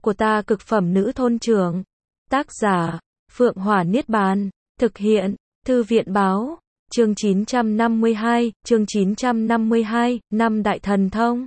của ta cực phẩm nữ thôn trưởng. Tác giả, Phượng Hỏa Niết Bàn. Thực hiện, Thư viện Báo. Chương 952, năm đại thần thông.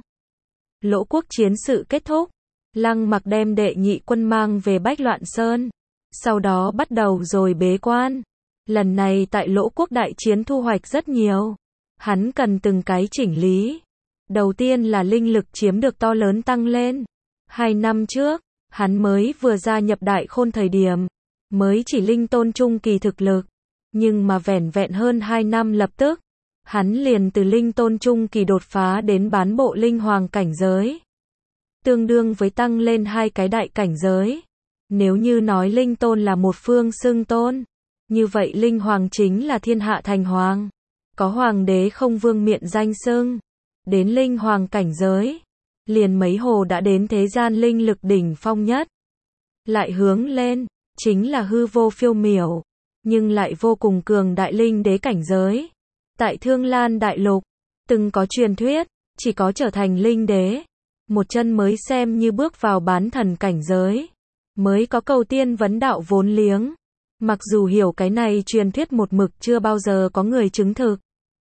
Lỗ quốc chiến sự kết thúc. Lăng Mặc đem đệ nhị quân mang về Bách Loạn Sơn. Sau đó bắt đầu rồi bế quan. Lần này tại Lỗ quốc đại chiến thu hoạch rất nhiều. Hắn cần từng cái chỉnh lý. Đầu tiên là linh lực chiếm được to lớn tăng lên. 2 năm trước, hắn mới vừa gia nhập Đại Khôn thời điểm, mới chỉ linh tôn trung kỳ thực lực. Nhưng mà vẻn vẹn hơn 2 năm lập tức, hắn liền từ linh tôn trung kỳ đột phá đến bán bộ linh hoàng cảnh giới. Tương đương với tăng lên 2 cái đại cảnh giới. Nếu như nói linh tôn là một phương xưng tôn, như vậy linh hoàng chính là thiên hạ thành hoàng. Có hoàng đế không vương miện danh xưng. Đến linh hoàng cảnh giới, liền mấy hồ đã đến thế gian linh lực đỉnh phong nhất. Lại hướng lên, chính là hư vô phiêu miểu, nhưng lại vô cùng cường đại linh đế cảnh giới. Tại Thương Lan Đại Lục, từng có truyền thuyết, chỉ có trở thành linh đế, một chân mới xem như bước vào bán thần cảnh giới, mới có cầu tiên vấn đạo vốn liếng. Mặc dù hiểu cái này truyền thuyết một mực chưa bao giờ có người chứng thực,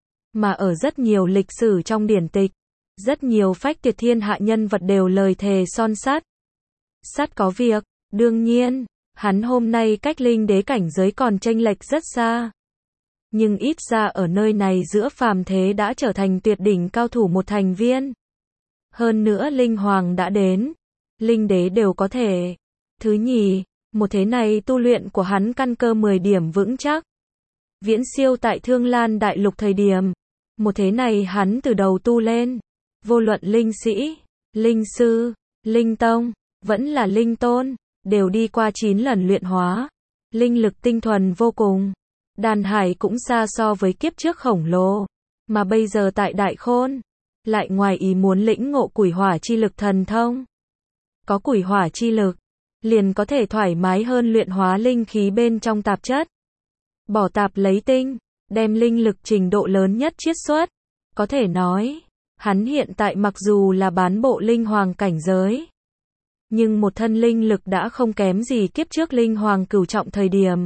mà ở rất nhiều lịch sử trong điển tịch, rất nhiều phách tuyệt thiên hạ nhân vật đều lời thề son sắt. Sắt có việc, đương nhiên, hắn hôm nay cách linh đế cảnh giới còn chênh lệch rất xa. Nhưng ít ra ở nơi này giữa phàm thế đã trở thành tuyệt đỉnh cao thủ một thành viên. Hơn nữa linh hoàng đã đến, linh đế đều có thể. Thứ nhì, một thế này tu luyện của hắn căn cơ 10 điểm vững chắc. Viễn siêu tại Thương Lan Đại Lục thời điểm. Một thế này hắn từ đầu tu lên. Vô luận linh sĩ, linh sư, linh tông, vẫn là linh tôn, đều đi qua 9 lần luyện hóa. Linh lực tinh thuần vô cùng. Đàn hải cũng xa so với kiếp trước khổng lồ. Mà bây giờ tại Đại Khôn, lại ngoài ý muốn lĩnh ngộ quỷ hỏa chi lực thần thông. Có quỷ hỏa chi lực, liền có thể thoải mái hơn luyện hóa linh khí bên trong tạp chất. Bỏ tạp lấy tinh, đem linh lực trình độ lớn nhất chiết xuất. Có thể nói, hắn hiện tại mặc dù là bán bộ linh hoàng cảnh giới, nhưng một thân linh lực đã không kém gì kiếp trước linh hoàng cửu trọng thời điểm.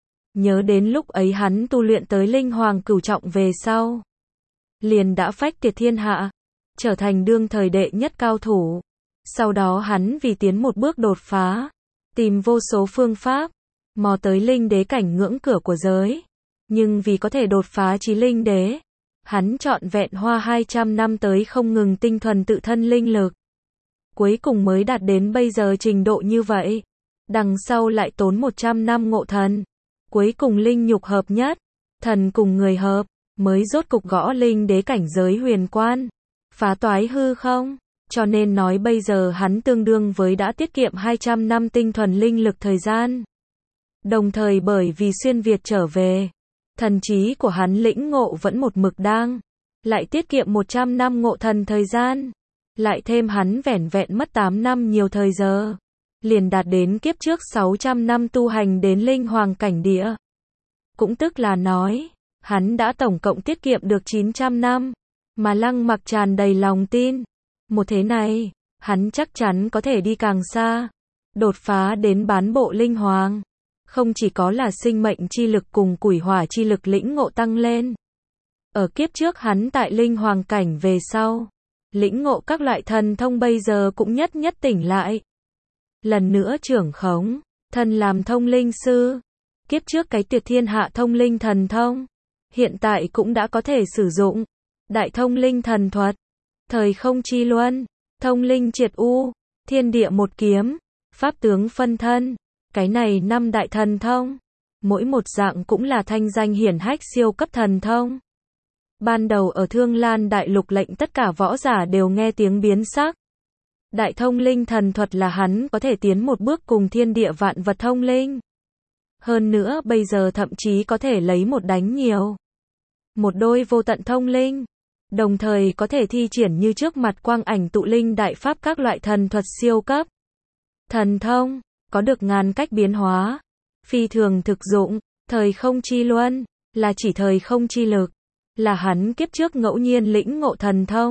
Nhớ đến lúc ấy hắn tu luyện tới linh hoàng cửu trọng về sau, liền đã phách tuyệt thiên hạ, trở thành đương thời đệ nhất cao thủ. Sau đó hắn vì tiến một bước đột phá, tìm vô số phương pháp, mò tới linh đế cảnh ngưỡng cửa của giới. Nhưng vì có thể đột phá chí linh đế, hắn trọn vẹn hoa 200 năm tới không ngừng tinh thuần tự thân linh lực. Cuối cùng mới đạt đến bây giờ trình độ như vậy. Đằng sau lại tốn 100 năm ngộ thần. Cuối cùng linh nhục hợp nhất, thần cùng người hợp, mới rốt cục gõ linh đế cảnh giới huyền quan, phá toái hư không. Cho nên nói bây giờ hắn tương đương với đã tiết kiệm 200 năm tinh thuần linh lực thời gian. Đồng thời bởi vì xuyên Việt trở về, thần trí của hắn lĩnh ngộ vẫn một mực đang, lại tiết kiệm 100 năm ngộ thần thời gian. Lại thêm hắn vẻn vẹn mất 8 năm nhiều thời giờ, liền đạt đến kiếp trước 600 năm tu hành đến linh hoàng cảnh địa. Cũng tức là nói, hắn đã tổng cộng tiết kiệm được 900 năm, mà Lăng Mặc tràn đầy lòng tin. Một thế này, hắn chắc chắn có thể đi càng xa, đột phá đến bán bộ linh hoàng. Không chỉ có là sinh mệnh chi lực cùng quỷ hỏa chi lực lĩnh ngộ tăng lên. Ở kiếp trước hắn tại linh hoàng cảnh về sau, lĩnh ngộ các loại thần thông bây giờ cũng nhất nhất tỉnh lại. Lần nữa trưởng khống, thân làm thông linh sư. Kiếp trước cái tuyệt thiên hạ thông linh thần thông, hiện tại cũng đã có thể sử dụng. Đại thông linh thần thuật, thời không chi luân, thông linh triệt u, thiên địa một kiếm, pháp tướng phân thân. Cái này 5 đại thần thông, mỗi một dạng cũng là thanh danh hiển hách siêu cấp thần thông. Ban đầu ở Thương Lan Đại Lục lệnh tất cả võ giả đều nghe tiếng biến sắc. Đại thông linh thần thuật là hắn có thể tiến một bước cùng thiên địa vạn vật thông linh. Hơn nữa bây giờ thậm chí có thể lấy một đánh nhiều. Một đôi vô tận thông linh. Đồng thời có thể thi triển như trước mặt quang ảnh tụ linh đại pháp các loại thần thuật siêu cấp. Thần thông, có được ngàn cách biến hóa. Phi thường thực dụng, thời không chi luân, là chỉ thời không chi lực. Là hắn kiếp trước ngẫu nhiên lĩnh ngộ thần thông.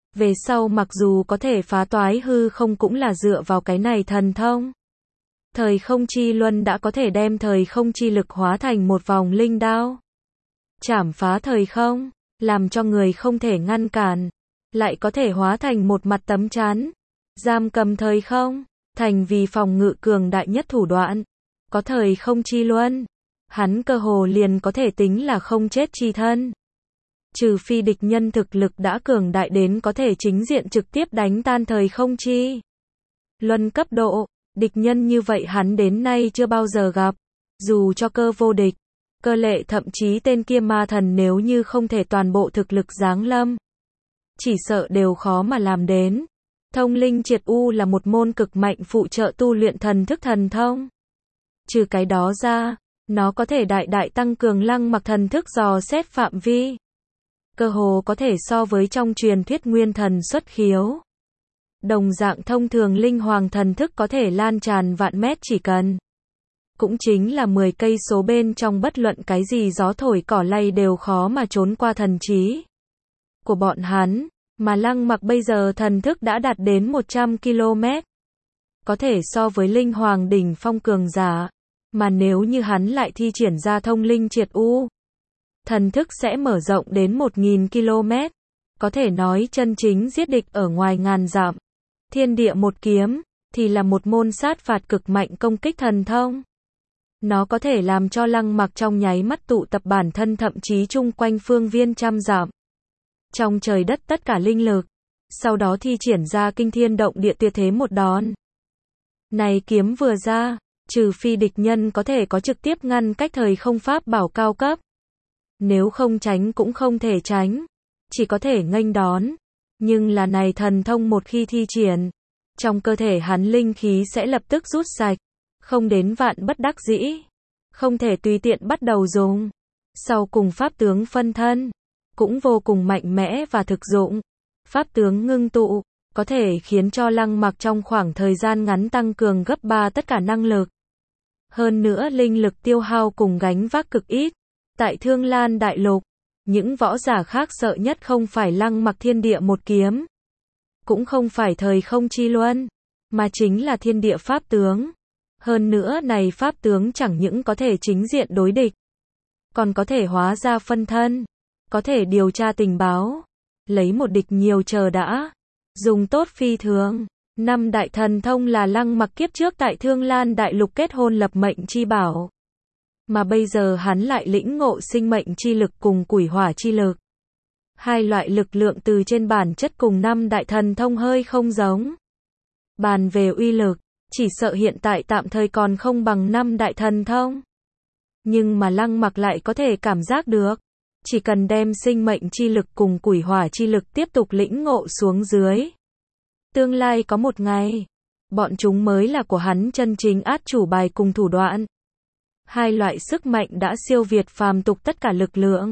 Về sau mặc dù có thể phá toái hư không cũng là dựa vào cái này thần thông. Thời không chi luân đã có thể đem thời không chi lực hóa thành một vòng linh đao. Chảm phá thời không, làm cho người không thể ngăn cản. Lại có thể hóa thành một mặt tấm chắn. Giam cầm thời không, thành vì phòng ngự cường đại nhất thủ đoạn. Có thời không chi luân, hắn cơ hồ liền có thể tính là không chết chi thân. Trừ phi địch nhân thực lực đã cường đại đến có thể chính diện trực tiếp đánh tan thời không chi luân cấp độ, địch nhân như vậy hắn đến nay chưa bao giờ gặp. Dù cho cơ vô địch, cơ lệ thậm chí tên kia ma thần nếu như không thể toàn bộ thực lực giáng lâm, chỉ sợ đều khó mà làm đến. Thông linh triệt u là một môn cực mạnh phụ trợ tu luyện thần thức thần thông. Trừ cái đó ra, nó có thể đại đại tăng cường Lăng Mặc thần thức dò xét phạm vi. Cơ hồ có thể so với trong truyền thuyết nguyên thần xuất khiếu. Đồng dạng thông thường linh hoàng thần thức có thể lan tràn vạn mét chỉ cần. Cũng chính là 10 cây số bên trong bất luận cái gì gió thổi cỏ lay đều khó mà trốn qua thần trí của bọn hắn. Mà Lăng Mặc bây giờ thần thức đã đạt đến 100 km. Có thể so với linh hoàng đỉnh phong cường giả. Mà nếu như hắn lại thi triển ra thông linh triệt u, thần thức sẽ mở rộng đến 1000 km. Có thể nói chân chính giết địch ở ngoài ngàn dặm. Thiên địa một kiếm, thì là một môn sát phạt cực mạnh công kích thần thông. Nó có thể làm cho Lăng Mặc trong nháy mắt tụ tập bản thân thậm chí chung quanh phương viên trăm dặm. Trong trời đất tất cả linh lực. Sau đó thi triển ra kinh thiên động địa tuyệt thế một đòn. Này kiếm vừa ra, trừ phi địch nhân có thể có trực tiếp ngăn cách thời không pháp bảo cao cấp. Nếu không tránh cũng không thể tránh. Chỉ có thể nghênh đón. Nhưng là này thần thông một khi thi triển, trong cơ thể hắn linh khí sẽ lập tức rút sạch. Không đến vạn bất đắc dĩ. Không thể tùy tiện bắt đầu dùng. Sau cùng pháp tướng phân thân. Cũng vô cùng mạnh mẽ và thực dụng. Pháp tướng ngưng tụ, có thể khiến cho Lăng Mặc trong khoảng thời gian ngắn tăng cường gấp 3 tất cả năng lực. Hơn nữa linh lực tiêu hao cùng gánh vác cực ít. Tại Thương Lan Đại Lục, những võ giả khác sợ nhất không phải Lăng Mặc thiên địa một kiếm. Cũng không phải thời không chi luân, mà chính là thiên địa pháp tướng. Hơn nữa này pháp tướng chẳng những có thể chính diện đối địch, còn có thể hóa ra phân thân. Có thể điều tra tình báo, lấy một địch nhiều chờ đã, dùng tốt phi thường. 5 đại thần thông là Lăng Mặc kiếp trước tại Thương Lan Đại Lục kết hôn lập mệnh chi bảo. Mà bây giờ hắn lại lĩnh ngộ sinh mệnh chi lực cùng quỷ hỏa chi lực. Hai loại lực lượng từ trên bản chất cùng 5 đại thần thông hơi không giống. Bàn về uy lực, chỉ sợ hiện tại tạm thời còn không bằng 5 đại thần thông. Nhưng mà Lăng Mặc lại có thể cảm giác được. Chỉ cần đem sinh mệnh chi lực cùng quỷ hỏa chi lực tiếp tục lĩnh ngộ xuống dưới. Tương lai có một ngày, bọn chúng mới là của hắn chân chính át chủ bài cùng thủ đoạn. Hai loại sức mạnh đã siêu việt phàm tục tất cả lực lượng.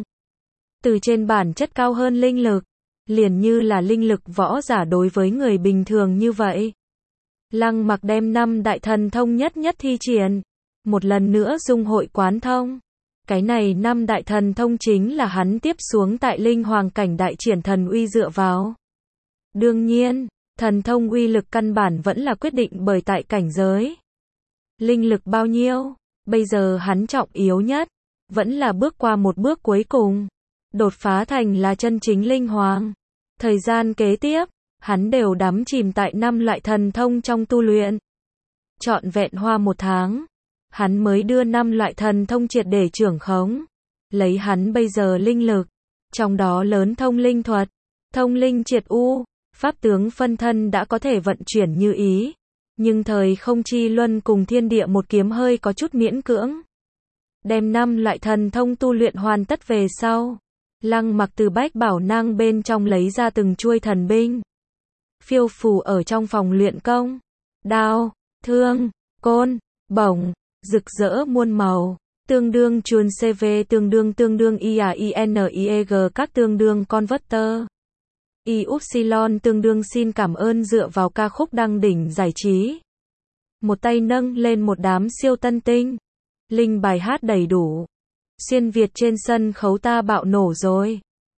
Từ trên bản chất cao hơn linh lực, liền như là linh lực võ giả đối với người bình thường như vậy. Lăng Mặc đem 5 đại thần thông nhất nhất thi triển, một lần nữa dung hội quán thông. Cái này 5 đại thần thông chính là hắn tiếp xuống tại linh hoàng cảnh đại triển thần uy dựa vào. Đương nhiên, thần thông uy lực căn bản vẫn là quyết định bởi tại cảnh giới. Linh lực bao nhiêu? Bây giờ hắn trọng yếu nhất, vẫn là bước qua một bước cuối cùng. Đột phá thành là chân chính linh hoàng. Thời gian kế tiếp, hắn đều đắm chìm tại 5 loại thần thông trong tu luyện. Trọn vẹn hoa 1 tháng. Hắn mới đưa 5 loại thần thông triệt để trưởng khống. Lấy hắn bây giờ linh lực, trong đó lớn thông linh thuật, thông linh triệt u, pháp tướng phân thân đã có thể vận chuyển như ý. Nhưng thời không chi luân cùng thiên địa một kiếm hơi có chút miễn cưỡng. Đem 5 loại thần thông tu luyện hoàn tất về sau. Lăng Mặc từ bách bảo nang bên trong lấy ra từng chuôi thần binh. Phiêu phù ở trong phòng luyện công. Đao, thương, côn, bổng. Rực rỡ muôn màu, tương đương chuồn CV tương đương IAINIEG các tương đương converter. Y-upsilon tương đương xin cảm ơn dựa vào ca khúc đăng đỉnh giải trí. Một tay nâng lên một đám siêu tân tinh. Linh bài hát đầy đủ. Xuyên Việt trên sân khấu ta bạo nổ rồi.